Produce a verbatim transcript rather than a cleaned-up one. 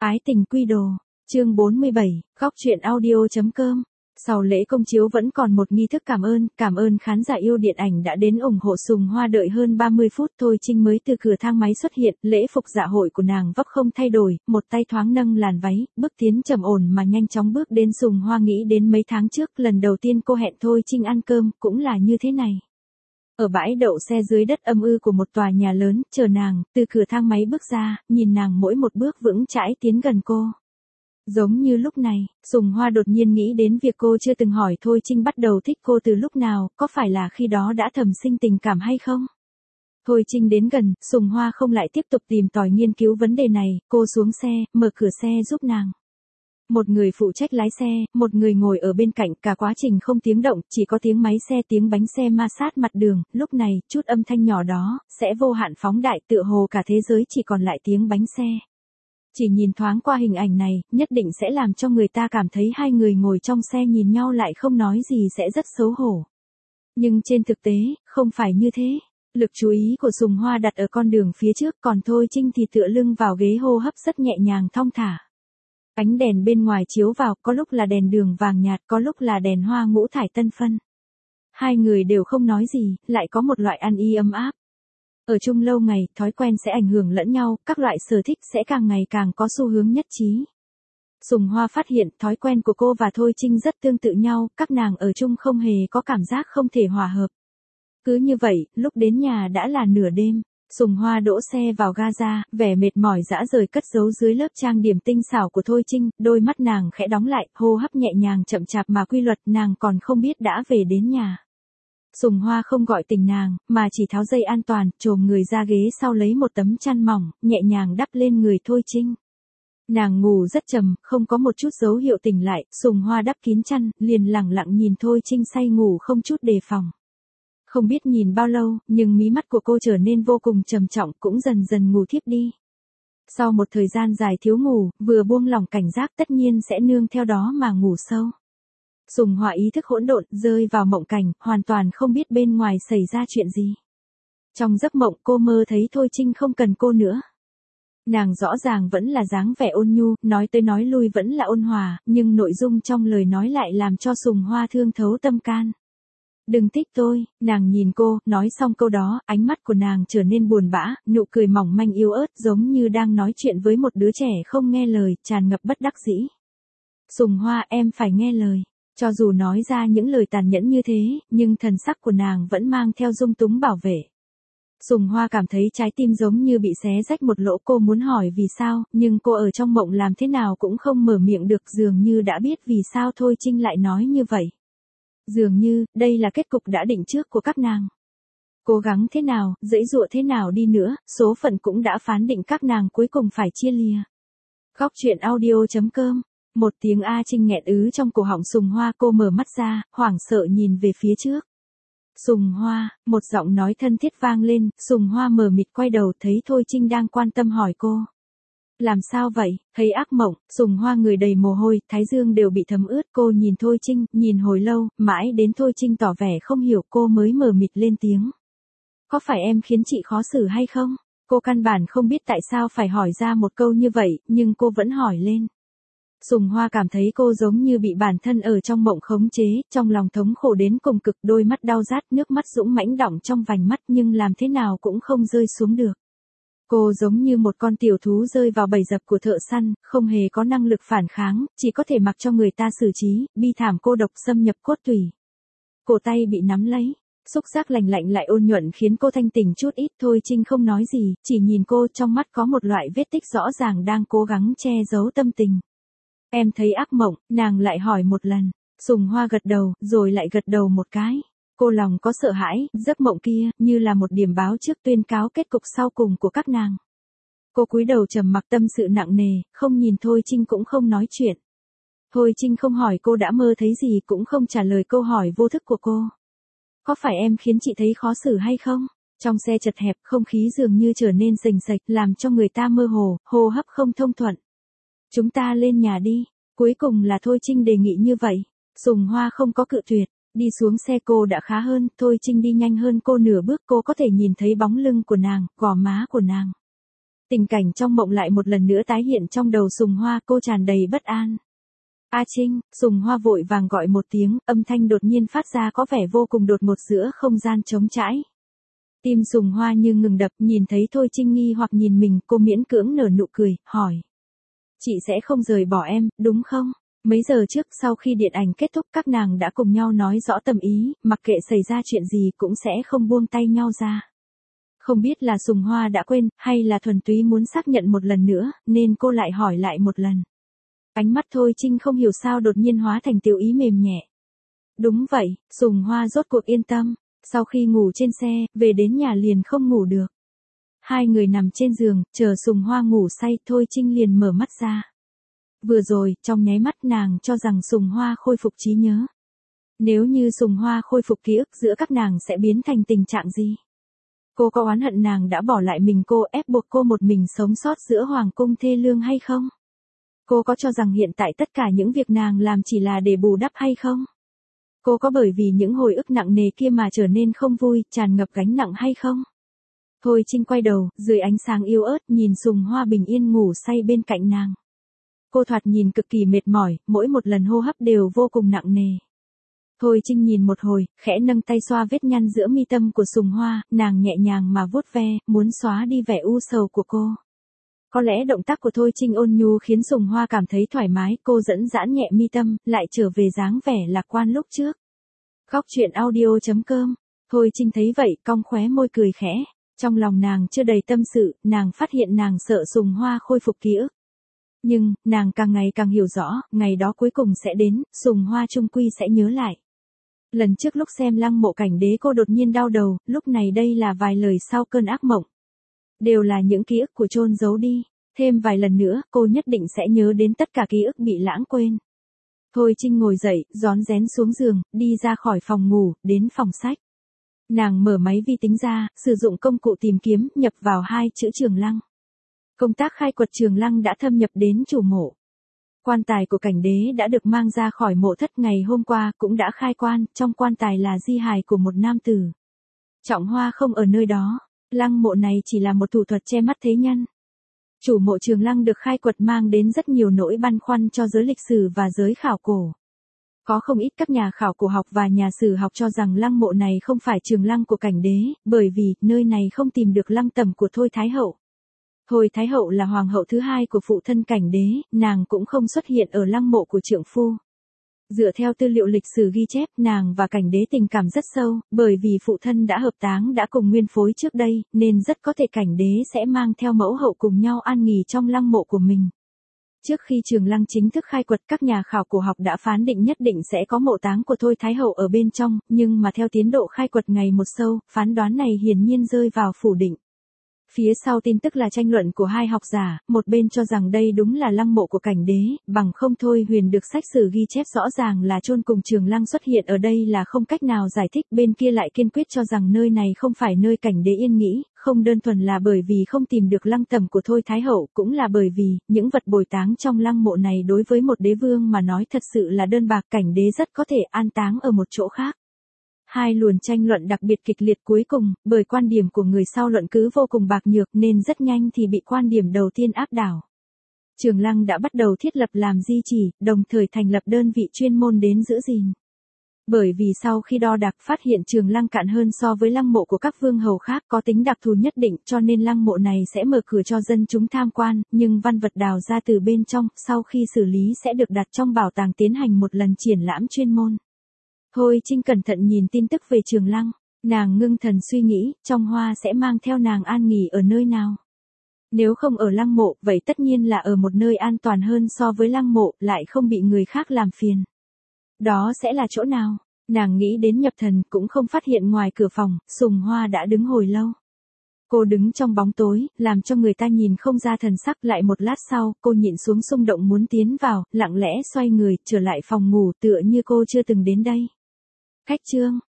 Ái tình quy đồ, chương bốn mươi bảy, góc truyện audio.com. Sau lễ công chiếu vẫn còn một nghi thức cảm ơn, cảm ơn khán giả yêu điện ảnh đã đến ủng hộ Sùng Hoa. Đợi hơn ba mươi phút Thôi Trinh mới từ cửa thang máy xuất hiện, lễ phục dạ hội của nàng vấp không thay đổi, một tay thoáng nâng làn váy, bước tiến trầm ổn mà nhanh chóng bước đến. Sùng Hoa nghĩ đến mấy tháng trước, lần đầu tiên cô hẹn Thôi Trinh ăn cơm, cũng là như thế này. Ở bãi đậu xe dưới đất âm ư của một tòa nhà lớn, chờ nàng, từ cửa thang máy bước ra, nhìn nàng mỗi một bước vững chãi tiến gần cô. Giống như lúc này, Sùng Hoa đột nhiên nghĩ đến việc cô chưa từng hỏi Thôi Trinh bắt đầu thích cô từ lúc nào, có phải là khi đó đã thầm sinh tình cảm hay không? Thôi Trinh đến gần, Sùng Hoa không lại tiếp tục tìm tòi nghiên cứu vấn đề này, cô xuống xe, mở cửa xe giúp nàng. Một người phụ trách lái xe, một người ngồi ở bên cạnh, cả quá trình không tiếng động, chỉ có tiếng máy xe, tiếng bánh xe ma sát mặt đường. Lúc này, chút âm thanh nhỏ đó, sẽ vô hạn phóng đại, tựa hồ cả thế giới chỉ còn lại tiếng bánh xe. Chỉ nhìn thoáng qua hình ảnh này, nhất định sẽ làm cho người ta cảm thấy hai người ngồi trong xe nhìn nhau lại không nói gì sẽ rất xấu hổ. Nhưng trên thực tế, không phải như thế. Lực chú ý của Sùng Hoa đặt ở con đường phía trước, còn Thôi Trinh thì tựa lưng vào ghế, hô hấp rất nhẹ nhàng thong thả. Ánh đèn bên ngoài chiếu vào, có lúc là đèn đường vàng nhạt, có lúc là đèn hoa ngũ thải tân phân. Hai người đều không nói gì, lại có một loại an y ấm áp. Ở chung lâu ngày, thói quen sẽ ảnh hưởng lẫn nhau, các loại sở thích sẽ càng ngày càng có xu hướng nhất trí. Sùng Hoa phát hiện thói quen của cô và Thôi Trinh rất tương tự nhau, các nàng ở chung không hề có cảm giác không thể hòa hợp. Cứ như vậy, lúc đến nhà đã là nửa đêm. Sùng Hoa đỗ xe vào ga-ra, vẻ mệt mỏi rã rời cất giấu dưới lớp trang điểm tinh xảo của Thôi Trinh, đôi mắt nàng khẽ đóng lại, hô hấp nhẹ nhàng chậm chạp mà quy luật, nàng còn không biết đã về đến nhà. Sùng Hoa không gọi tỉnh nàng, mà chỉ tháo dây an toàn, chồm người ra ghế sau lấy một tấm chăn mỏng, nhẹ nhàng đắp lên người Thôi Trinh. Nàng ngủ rất trầm, không có một chút dấu hiệu tỉnh lại, Sùng Hoa đắp kín chăn, liền lẳng lặng nhìn Thôi Trinh say ngủ không chút đề phòng. Không biết nhìn bao lâu, nhưng mí mắt của cô trở nên vô cùng trầm trọng, cũng dần dần ngủ thiếp đi. Sau một thời gian dài thiếu ngủ, vừa buông lỏng cảnh giác tất nhiên sẽ nương theo đó mà ngủ sâu. Sùng Hoa ý thức hỗn độn, rơi vào mộng cảnh, hoàn toàn không biết bên ngoài xảy ra chuyện gì. Trong giấc mộng cô mơ thấy Thôi Trinh không cần cô nữa. Nàng rõ ràng vẫn là dáng vẻ ôn nhu, nói tới nói lui vẫn là ôn hòa, nhưng nội dung trong lời nói lại làm cho Sùng Hoa thương thấu tâm can. Đừng thích tôi, nàng nhìn cô, nói xong câu đó, ánh mắt của nàng trở nên buồn bã, nụ cười mỏng manh yếu ớt giống như đang nói chuyện với một đứa trẻ không nghe lời, tràn ngập bất đắc dĩ. Sùng Hoa, em phải nghe lời. Cho dù nói ra những lời tàn nhẫn như thế, nhưng thần sắc của nàng vẫn mang theo dung túng bảo vệ. Sùng Hoa cảm thấy trái tim giống như bị xé rách một lỗ, cô muốn hỏi vì sao, nhưng cô ở trong mộng làm thế nào cũng không mở miệng được, dường như đã biết vì sao Thôi Trinh lại nói như vậy. Dường như, đây là kết cục đã định trước của các nàng. Cố gắng thế nào, dãy dụa thế nào đi nữa, số phận cũng đã phán định các nàng cuối cùng phải chia lìa. Góc truyện audio.com. Một tiếng A Trinh nghẹn ứ trong cổ họng Sùng Hoa, cô mở mắt ra, hoảng sợ nhìn về phía trước. Sùng Hoa, một giọng nói thân thiết vang lên, Sùng Hoa mờ mịt quay đầu thấy Thôi Trinh đang quan tâm hỏi cô. Làm sao vậy, thấy ác mộng, Sùng Hoa người đầy mồ hôi, thái dương đều bị thấm ướt, cô nhìn Thôi Trinh, nhìn hồi lâu, mãi đến Thôi Trinh tỏ vẻ không hiểu cô mới mờ mịt lên tiếng. Có phải em khiến chị khó xử hay không? Cô căn bản không biết tại sao phải hỏi ra một câu như vậy, nhưng cô vẫn hỏi lên. Sùng Hoa cảm thấy cô giống như bị bản thân ở trong mộng khống chế, trong lòng thống khổ đến cùng cực, đôi mắt đau rát, nước mắt dũng mãnh đọng trong vành mắt nhưng làm thế nào cũng không rơi xuống được. Cô giống như một con tiểu thú rơi vào bầy dập của thợ săn, không hề có năng lực phản kháng, chỉ có thể mặc cho người ta xử trí, bi thảm cô độc xâm nhập cốt tủy. Cổ tay bị nắm lấy, xúc giác lành lạnh lại ôn nhuận khiến cô thanh tỉnh chút ít. Thôi Trinh không nói gì, chỉ nhìn cô, trong mắt có một loại vết tích rõ ràng đang cố gắng che giấu tâm tình. Em thấy ác mộng, nàng lại hỏi một lần. Sùng Hoa gật đầu, rồi lại gật đầu một cái. Cô lòng có sợ hãi, giấc mộng kia, như là một điểm báo trước tuyên cáo kết cục sau cùng của các nàng. Cô cúi đầu trầm mặc, tâm sự nặng nề, không nhìn Thôi Trinh cũng không nói chuyện. Thôi Trinh không hỏi cô đã mơ thấy gì, cũng không trả lời câu hỏi vô thức của cô. Có phải em khiến chị thấy khó xử hay không? Trong xe chật hẹp, không khí dường như trở nên rình rạch, làm cho người ta mơ hồ, hô hấp không thông thuận. Chúng ta lên nhà đi. Cuối cùng là Thôi Trinh đề nghị như vậy. Sùng Hoa không có cự tuyệt. Đi xuống xe cô đã khá hơn, Thôi Trinh đi nhanh hơn cô nửa bước, cô có thể nhìn thấy bóng lưng của nàng, gò má của nàng. Tình cảnh trong mộng lại một lần nữa tái hiện trong đầu Sùng Hoa, cô tràn đầy bất an. A Trinh, Sùng Hoa vội vàng gọi một tiếng, âm thanh đột nhiên phát ra có vẻ vô cùng đột ngột giữa không gian trống trải. Tim Sùng Hoa như ngừng đập, nhìn thấy Thôi Trinh nghi hoặc nhìn mình, cô miễn cưỡng nở nụ cười, hỏi. Chị sẽ không rời bỏ em, đúng không? Mấy giờ trước sau khi điện ảnh kết thúc các nàng đã cùng nhau nói rõ tâm ý, mặc kệ xảy ra chuyện gì cũng sẽ không buông tay nhau ra. Không biết là Sùng Hoa đã quên, hay là thuần túy muốn xác nhận một lần nữa, nên cô lại hỏi lại một lần. Ánh mắt Thôi Trinh không hiểu sao đột nhiên hóa thành tiểu ý mềm nhẹ. Đúng vậy, Sùng Hoa rốt cuộc yên tâm. Sau khi ngủ trên xe, về đến nhà liền không ngủ được. Hai người nằm trên giường, chờ Sùng Hoa ngủ say, Thôi Trinh liền mở mắt ra. Vừa rồi, trong nháy mắt nàng cho rằng Sùng Hoa khôi phục trí nhớ. Nếu như Sùng Hoa khôi phục ký ức giữa các nàng sẽ biến thành tình trạng gì? Cô có oán hận nàng đã bỏ lại mình cô, ép buộc cô một mình sống sót giữa hoàng cung thê lương hay không? Cô có cho rằng hiện tại tất cả những việc nàng làm chỉ là để bù đắp hay không? Cô có bởi vì những hồi ức nặng nề kia mà trở nên không vui, tràn ngập gánh nặng hay không? Thôi Trinh quay đầu, dưới ánh sáng yếu ớt nhìn Sùng Hoa bình yên ngủ say bên cạnh nàng. Cô thoạt nhìn cực kỳ mệt mỏi, mỗi một lần hô hấp đều vô cùng nặng nề. Thôi Trinh nhìn một hồi, khẽ nâng tay xoa vết nhăn giữa mi tâm của Sùng Hoa, nàng nhẹ nhàng mà vuốt ve, muốn xóa đi vẻ u sầu của cô. Có lẽ động tác của Thôi Trinh ôn nhu khiến Sùng Hoa cảm thấy thoải mái, cô dẫn giãn nhẹ mi tâm, lại trở về dáng vẻ lạc quan lúc trước. Góc truyện audio chấm com. Thôi Trinh thấy vậy, cong khóe môi cười khẽ. Trong lòng nàng chưa đầy tâm sự, nàng phát hiện nàng sợ Sùng Hoa khôi phục ký ức. Nhưng, nàng càng ngày càng hiểu rõ, ngày đó cuối cùng sẽ đến, Sùng Hoa chung quy sẽ nhớ lại. Lần trước lúc xem Lăng Mộ Cảnh Đế cô đột nhiên đau đầu, lúc này đây là vài lời sau cơn ác mộng. Đều là những ký ức của chôn giấu đi, thêm vài lần nữa, cô nhất định sẽ nhớ đến tất cả ký ức bị lãng quên. Thôi Trinh ngồi dậy, rón rén xuống giường, đi ra khỏi phòng ngủ, đến phòng sách. Nàng mở máy vi tính ra, sử dụng công cụ tìm kiếm, nhập vào hai chữ Trường Lăng. Công tác khai quật Trường Lăng đã thâm nhập đến chủ mộ. Quan tài của Cảnh Đế đã được mang ra khỏi mộ thất ngày hôm qua, cũng đã khai quan, trong quan tài là di hài của một nam tử. Trọng Hoa không ở nơi đó, lăng mộ này chỉ là một thủ thuật che mắt thế nhân. Chủ mộ Trường Lăng được khai quật mang đến rất nhiều nỗi băn khoăn cho giới lịch sử và giới khảo cổ. Có không ít các nhà khảo cổ học và nhà sử học cho rằng lăng mộ này không phải Trường Lăng của Cảnh Đế, bởi vì nơi này không tìm được lăng tẩm của Thôi Thái Hậu. Thôi Thái Hậu là hoàng hậu thứ hai của phụ thân Cảnh Đế, nàng cũng không xuất hiện ở lăng mộ của trượng phu. Dựa theo tư liệu lịch sử ghi chép, nàng và Cảnh Đế tình cảm rất sâu, bởi vì phụ thân đã hợp táng đã cùng nguyên phối trước đây, nên rất có thể Cảnh Đế sẽ mang theo mẫu hậu cùng nhau an nghỉ trong lăng mộ của mình. Trước khi Trường Lăng chính thức khai quật, các nhà khảo cổ học đã phán định nhất định sẽ có mộ táng của Thôi Thái Hậu ở bên trong, nhưng mà theo tiến độ khai quật ngày một sâu, phán đoán này hiển nhiên rơi vào phủ định. Phía sau tin tức là tranh luận của hai học giả, một bên cho rằng đây đúng là lăng mộ của Cảnh Đế, bằng không Thôi Huyền được sách sử ghi chép rõ ràng là chôn cùng Trường Lăng xuất hiện ở đây là không cách nào giải thích, bên kia lại kiên quyết cho rằng nơi này không phải nơi Cảnh Đế yên nghỉ, không đơn thuần là bởi vì không tìm được lăng tẩm của Thôi Thái Hậu, cũng là bởi vì, những vật bồi táng trong lăng mộ này đối với một đế vương mà nói thật sự là đơn bạc, Cảnh Đế rất có thể an táng ở một chỗ khác. Hai luồng tranh luận đặc biệt kịch liệt cuối cùng, bởi quan điểm của người sau luận cứ vô cùng bạc nhược nên rất nhanh thì bị quan điểm đầu tiên áp đảo. Trường Lăng đã bắt đầu thiết lập làm di chỉ, đồng thời thành lập đơn vị chuyên môn đến giữ gìn. Bởi vì sau khi đo đạc phát hiện Trường Lăng cạn hơn so với lăng mộ của các vương hầu khác có tính đặc thù nhất định, cho nên lăng mộ này sẽ mở cửa cho dân chúng tham quan, nhưng văn vật đào ra từ bên trong, sau khi xử lý sẽ được đặt trong bảo tàng tiến hành một lần triển lãm chuyên môn. Thôi Trinh cẩn thận nhìn tin tức về Trường Lăng, nàng ngưng thần suy nghĩ, Trong Hoa sẽ mang theo nàng an nghỉ ở nơi nào. Nếu không ở lăng mộ, vậy tất nhiên là ở một nơi an toàn hơn so với lăng mộ, lại không bị người khác làm phiền. Đó sẽ là chỗ nào? Nàng nghĩ đến nhập thần cũng không phát hiện ngoài cửa phòng, Sùng Hoa đã đứng hồi lâu. Cô đứng trong bóng tối, làm cho người ta nhìn không ra thần sắc, lại một lát sau, cô nhịn xuống xung động muốn tiến vào, lặng lẽ xoay người, trở lại phòng ngủ tựa như cô chưa từng đến đây. Cách chương